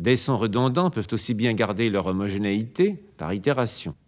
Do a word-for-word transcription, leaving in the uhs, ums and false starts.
Des sons redondants peuvent aussi bien garder leur homogénéité par itération.